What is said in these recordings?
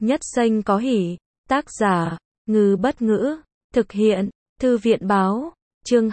Nhất xanh có hỉ. Tác giả, Ngư Bất Ngữ. Thực hiện, Thư viện Báo. Chương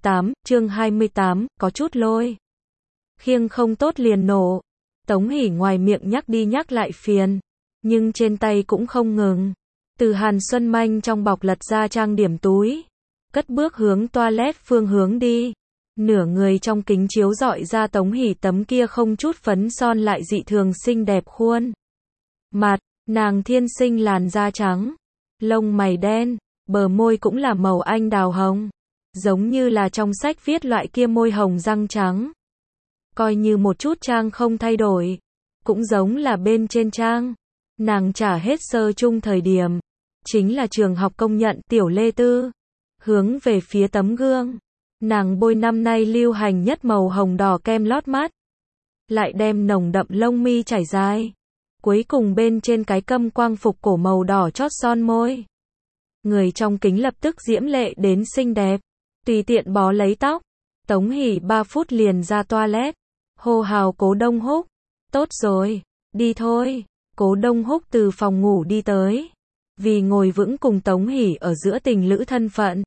28, có chút lôi. Khiêng không tốt liền nổ. Tống Hỷ ngoài miệng nhắc đi nhắc lại phiền, nhưng trên tay cũng không ngừng. Từ Hàn Xuân Manh trong bọc lật ra trang điểm túi, cất bước hướng toilet phương hướng đi. Nửa người trong kính chiếu rọi ra Tống Hỷ tấm kia không chút phấn son lại dị thường xinh đẹp khuôn mặt, nàng thiên sinh làn da trắng, lông mày đen, bờ môi cũng là màu anh đào hồng, giống như là trong sách viết loại kia môi hồng răng trắng. Coi như một chút trang không thay đổi, cũng giống là bên trên trang. Nàng trả hết sơ chung thời điểm, chính là trường học công nhận tiểu lê tư. Hướng về phía tấm gương, nàng bôi năm nay lưu hành nhất màu hồng đỏ kem lót mắt, lại đem nồng đậm lông mi trải dài, cuối cùng bên trên cái câm quang phục cổ màu đỏ chót son môi. Người trong kính lập tức diễm lệ đến xinh đẹp, tùy tiện bó lấy tóc. Tống Hỷ 3 phút liền ra toilet, hô hào Cố Đông Húc. Tốt rồi, đi thôi. Cố Đông Húc từ phòng ngủ đi tới, vì ngồi vững cùng Tống Hỷ ở giữa tình lữ thân phận.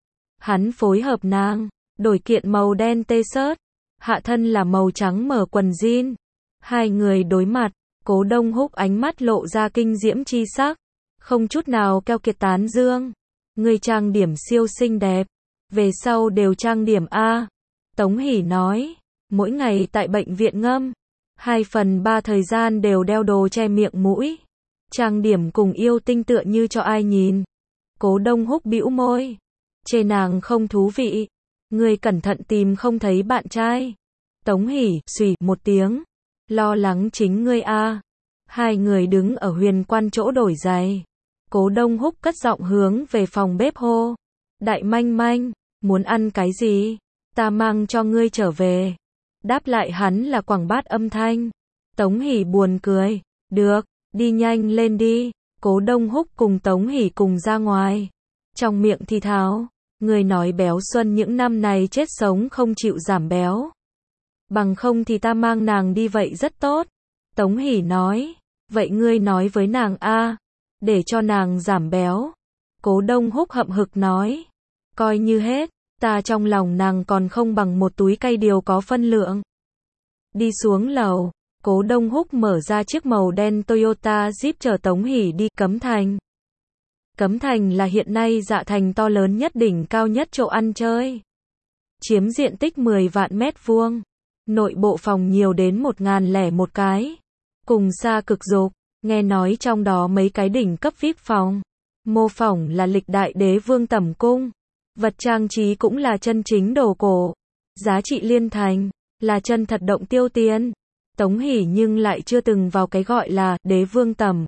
Hắn phối hợp nàng, đổi kiện màu đen t-shirt, hạ thân là màu trắng mở quần jean. Hai người đối mặt, Cố Đông Húc ánh mắt lộ ra kinh diễm chi sắc, không chút nào keo kiệt tán dương. Người trang điểm siêu xinh đẹp, về sau đều trang điểm a. Tống Hỷ nói, mỗi ngày tại bệnh viện ngâm, 2/3 thời gian đều đeo đồ che miệng mũi. Trang điểm cùng yêu tinh tựa như cho ai nhìn. Cố Đông Húc bĩu môi, chê nàng không thú vị. Ngươi cẩn thận tìm không thấy bạn trai. Tống Hỷ xùy một tiếng, lo lắng chính ngươi a. Hai người đứng ở huyền quan chỗ đổi giày. Cố Đông Húc cất giọng hướng về phòng bếp hô, Đại Manh Manh, muốn ăn cái gì? Ta mang cho ngươi trở về. Đáp lại hắn là quảng bát âm thanh. Tống Hỷ buồn cười, được, đi nhanh lên đi. Cố Đông Húc cùng Tống Hỷ cùng ra ngoài, trong miệng thì thào, người nói béo Xuân những năm này chết sống không chịu giảm béo, bằng không thì ta mang nàng đi vậy rất tốt. Tống Hỷ nói, vậy ngươi nói với nàng a, để cho nàng giảm béo. Cố Đông Húc hậm hực nói, coi như hết, ta trong lòng nàng còn không bằng một túi cay điều có phân lượng. Đi xuống lầu, Cố Đông Húc mở ra chiếc màu đen Toyota Jeep chở Tống Hỷ đi Cấm Thành. Cấm Thành là hiện nay Dạ Thành to lớn nhất đỉnh cao nhất chỗ ăn chơi. Chiếm diện tích 10 vạn mét vuông. Nội bộ phòng nhiều đến 1001 cái. Cùng xa cực dục, nghe nói trong đó mấy cái đỉnh cấp VIP phòng. Mô phỏng là lịch đại đế vương tẩm cung. Vật trang trí cũng là chân chính đồ cổ. Giá trị liên thành, là chân thật động tiêu tiền. Tống Hỷ nhưng lại chưa từng vào cái gọi là đế vương tẩm.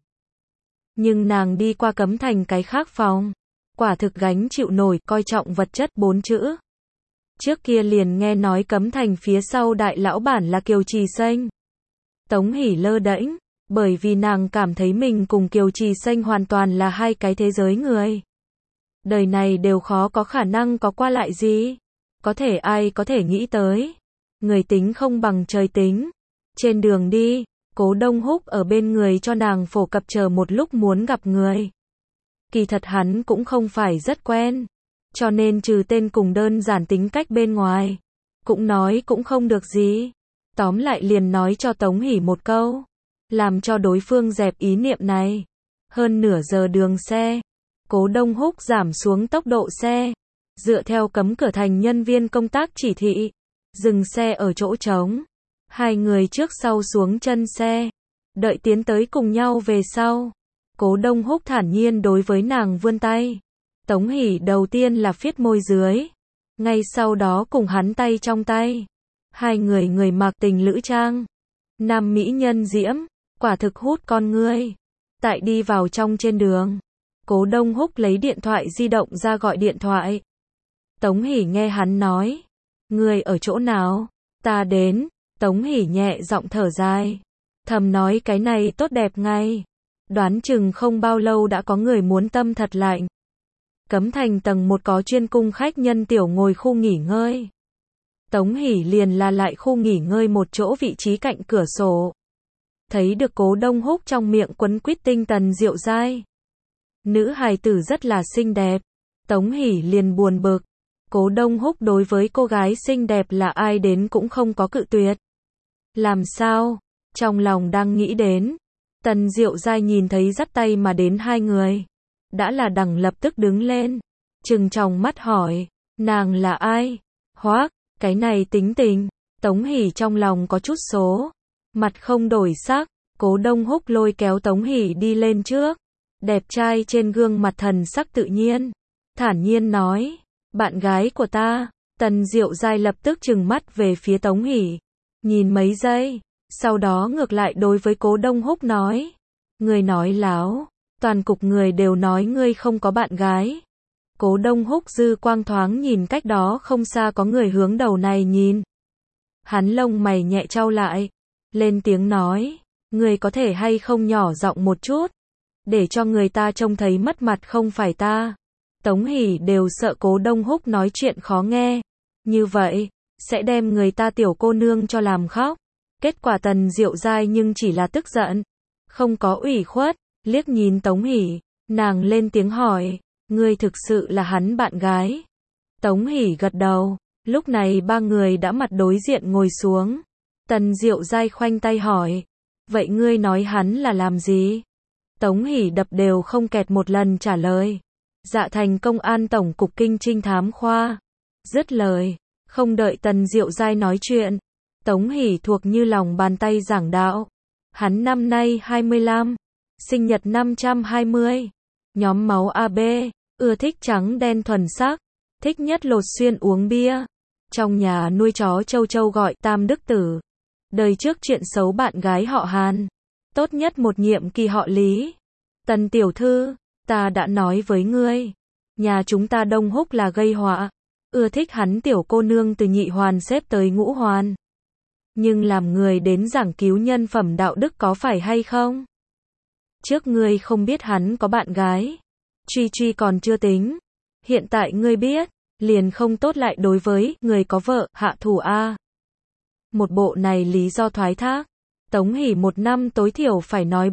Nhưng nàng đi qua Cấm Thành cái khác phòng, quả thực gánh chịu nổi coi trọng vật chất 4 chữ. Trước kia liền nghe nói Cấm Thành phía sau đại lão bản là Kiều Trì Xanh. Tống Hỷ lơ đễnh, bởi vì nàng cảm thấy mình cùng Kiều Trì Xanh hoàn toàn là hai cái thế giới người. Đời này đều khó có khả năng có qua lại gì. Có thể ai có thể nghĩ tới. Người tính không bằng trời tính. Trên đường đi, Cố Đông Húc ở bên người cho nàng phổ cập chờ một lúc muốn gặp người. Kỳ thật hắn cũng không phải rất quen, cho nên trừ tên cùng đơn giản tính cách bên ngoài, cũng nói cũng không được gì. Tóm lại liền nói cho Tống Hỷ một câu, làm cho đối phương dẹp ý niệm này. Hơn nửa giờ đường xe, Cố Đông Húc giảm xuống tốc độ xe, dựa theo cấm cửa thành nhân viên công tác chỉ thị, dừng xe ở chỗ trống. Hai người trước sau xuống chân xe, đợi tiến tới cùng nhau về sau. Cố Đông Húc thản nhiên đối với nàng vươn tay. Tống Hỷ đầu tiên là phiết môi dưới, ngay sau đó cùng hắn tay trong tay. Hai người người mặc tình lữ trang, nam mỹ nhân diễm, quả thực hút con ngươi. Tại đi vào trong trên đường, Cố Đông Húc lấy điện thoại di động ra gọi điện thoại. Tống Hỷ nghe hắn nói, ngươi ở chỗ nào? Ta đến. Tống Hỷ nhẹ giọng thở dài, thầm nói cái này tốt đẹp ngay. Đoán chừng không bao lâu đã có người muốn tâm thật lạnh. Cấm Thành tầng 1 có chuyên cung khách nhân tiểu ngồi khu nghỉ ngơi. Tống Hỷ liền là lại khu nghỉ ngơi một chỗ vị trí cạnh cửa sổ. thấy được Cố Đông Húc trong miệng quấn quýt tinh Tần Diệu Giai. Nữ hài tử rất là xinh đẹp. Tống Hỷ liền buồn bực. Cố Đông Húc đối với cô gái xinh đẹp là ai đến cũng không có cự tuyệt. Làm sao? Trong lòng đang nghĩ đến. Tần Diệu Giai nhìn thấy dắt tay mà đến hai người. Đã là đằng lập tức đứng lên. Trừng tròng mắt hỏi. Nàng là ai? Hoác, cái này tính tình. Tống Hỷ trong lòng có chút số. Mặt không đổi sắc. Cố Đông Húc lôi kéo Tống Hỷ đi lên trước. Đẹp trai trên gương mặt thần sắc tự nhiên. Thản nhiên nói. Bạn gái của ta. Tần Diệu Giai lập tức trừng mắt về phía Tống Hỷ. Nhìn mấy giây. Sau đó ngược lại đối với Cố Đông Húc nói. Ngươi nói láo. Toàn cục người đều nói ngươi không có bạn gái. Cố Đông Húc dư quang thoáng nhìn cách đó không xa có người hướng đầu này nhìn. Hắn lông mày nhẹ chau lại. Lên tiếng nói. Ngươi có thể hay không nhỏ giọng một chút. Để cho người ta trông thấy mất mặt không phải ta. Tống Hỷ đều sợ Cố Đông Húc nói chuyện khó nghe. Như vậy, sẽ đem người ta tiểu cô nương cho làm khóc. Kết quả Tần Diệu Giai nhưng chỉ là tức giận. Không có ủy khuất, liếc nhìn Tống Hỷ. Nàng lên tiếng hỏi. Ngươi thực sự là hắn bạn gái. Tống Hỷ gật đầu. Lúc này ba người đã mặt đối diện ngồi xuống. Tần Diệu Giai khoanh tay hỏi. Vậy ngươi nói hắn là làm gì? Tống Hỷ đập đều không kẹt một lần trả lời. Dạ thành công an tổng cục kinh trinh thám khoa. Dứt lời. Không đợi Tần Diệu Giai nói chuyện. Tống Hỷ thuộc như lòng bàn tay giảng đạo. Hắn năm nay 25. Sinh nhật 520. Nhóm máu AB. Ưa thích trắng đen thuần sắc. Thích nhất lột xuyên uống bia. Trong nhà nuôi chó Châu Châu gọi Tam Đức Tử. Đời trước chuyện xấu bạn gái họ Hàn. Tốt nhất một nhiệm kỳ họ Lý. Tần tiểu thư, ta đã nói với ngươi. Nhà chúng ta Đông Húc là gây họa. Ưa thích hắn tiểu cô nương từ nhị hoàn xếp tới ngũ hoàn. Nhưng làm người đến giảng cứu nhân phẩm đạo đức có phải hay không? Trước ngươi không biết hắn có bạn gái. Truy truy còn chưa tính. Hiện tại ngươi biết, liền không tốt lại đối với người có vợ, hạ thủ a. Một bộ này lý do thoái thác. Tống Hỷ một năm tối thiểu phải nói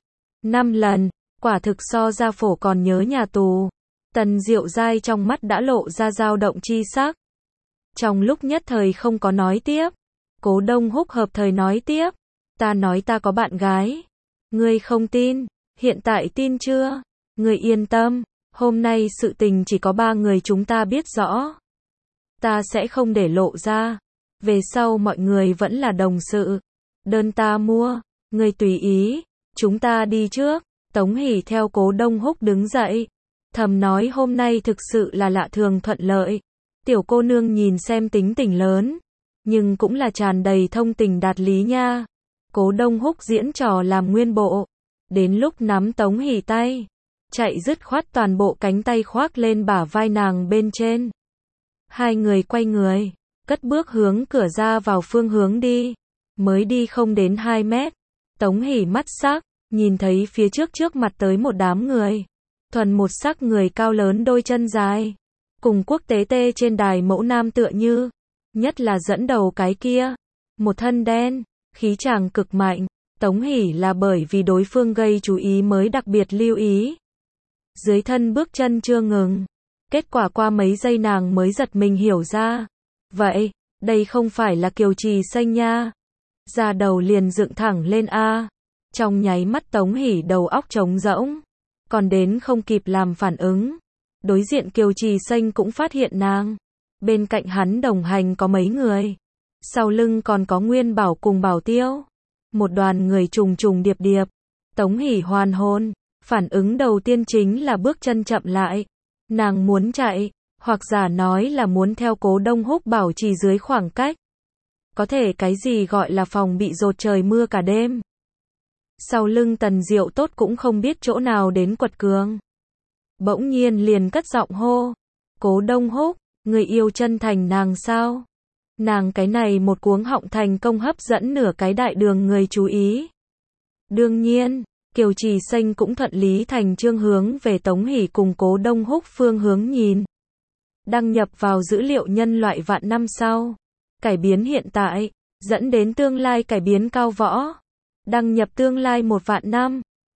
4-5 lần, quả thực so gia phổ còn nhớ nhà tù. Tần Diệu Giai trong mắt đã lộ ra dao động chi sắc. Trong lúc nhất thời không có nói tiếp. Cố Đông Húc hợp thời nói tiếp. Ta nói ta có bạn gái. Ngươi không tin, hiện tại tin chưa? Ngươi yên tâm, hôm nay sự tình chỉ có 3 người chúng ta biết rõ. Ta sẽ không để lộ ra. Về sau mọi người vẫn là đồng sự. Đơn ta mua, ngươi tùy ý, chúng ta đi trước. Tống Hỷ theo Cố Đông Húc đứng dậy. Thầm nói hôm nay thực sự là lạ thường thuận lợi. Tiểu cô nương nhìn xem tính tình lớn. Nhưng cũng là tràn đầy thông tình đạt lý nha. Cố Đông Húc diễn trò làm nguyên bộ. Đến lúc nắm Tống Hỷ tay. Chạy dứt khoát toàn bộ cánh tay khoác lên bả vai nàng bên trên. Hai người quay người. Cất bước hướng cửa ra vào phương hướng đi. Mới đi không đến 2 mét. Tống Hỷ mắt sắc. Nhìn thấy phía trước mặt tới một đám người. Thuần một sắc người cao lớn đôi chân dài. Cùng quốc tế tê trên đài mẫu nam tựa như. Nhất là dẫn đầu cái kia. Một thân đen. Khí chàng cực mạnh. Tống Hỷ là bởi vì đối phương gây chú ý mới đặc biệt lưu ý. Dưới thân bước chân chưa ngừng. Kết quả qua mấy giây nàng mới giật mình hiểu ra. Vậy, đây không phải là Kiều Trì Xanh nha. Da đầu liền dựng thẳng lên a. Trong nháy mắt Tống Hỷ đầu óc trống rỗng. Còn đến không kịp làm phản ứng. Đối diện Kiều Trì Xanh cũng phát hiện nàng. Bên cạnh hắn đồng hành có mấy người. Sau lưng còn có Nguyên Bảo cùng Bảo Tiêu. Một đoàn người trùng trùng điệp điệp. Tống Hỷ hoàn hồn. Phản ứng đầu tiên chính là bước chân chậm lại. Nàng muốn chạy. Hoặc giả nói là muốn theo Cố Đông Húc bảo trì dưới khoảng cách. Có thể cái gì gọi là phòng bị dột trời mưa cả đêm. Sau lưng Tần Diệu Tốt cũng không biết chỗ nào đến quật cường. Bỗng nhiên liền cất giọng hô. Cố Đông Húc, người yêu chân thành nàng sao? Nàng cái này một cuống họng thành công hấp dẫn nửa cái đại đường người chú ý. Đương nhiên, Kiều Trì Xanh cũng thuận lý thành chương hướng về Tống Hỷ cùng Cố Đông Húc phương hướng nhìn. Đăng nhập vào dữ liệu nhân loại vạn năm sau. Cải biến hiện tại, dẫn đến tương lai cải biến cao võ. Đăng nhập tương lai 1 vạn năm.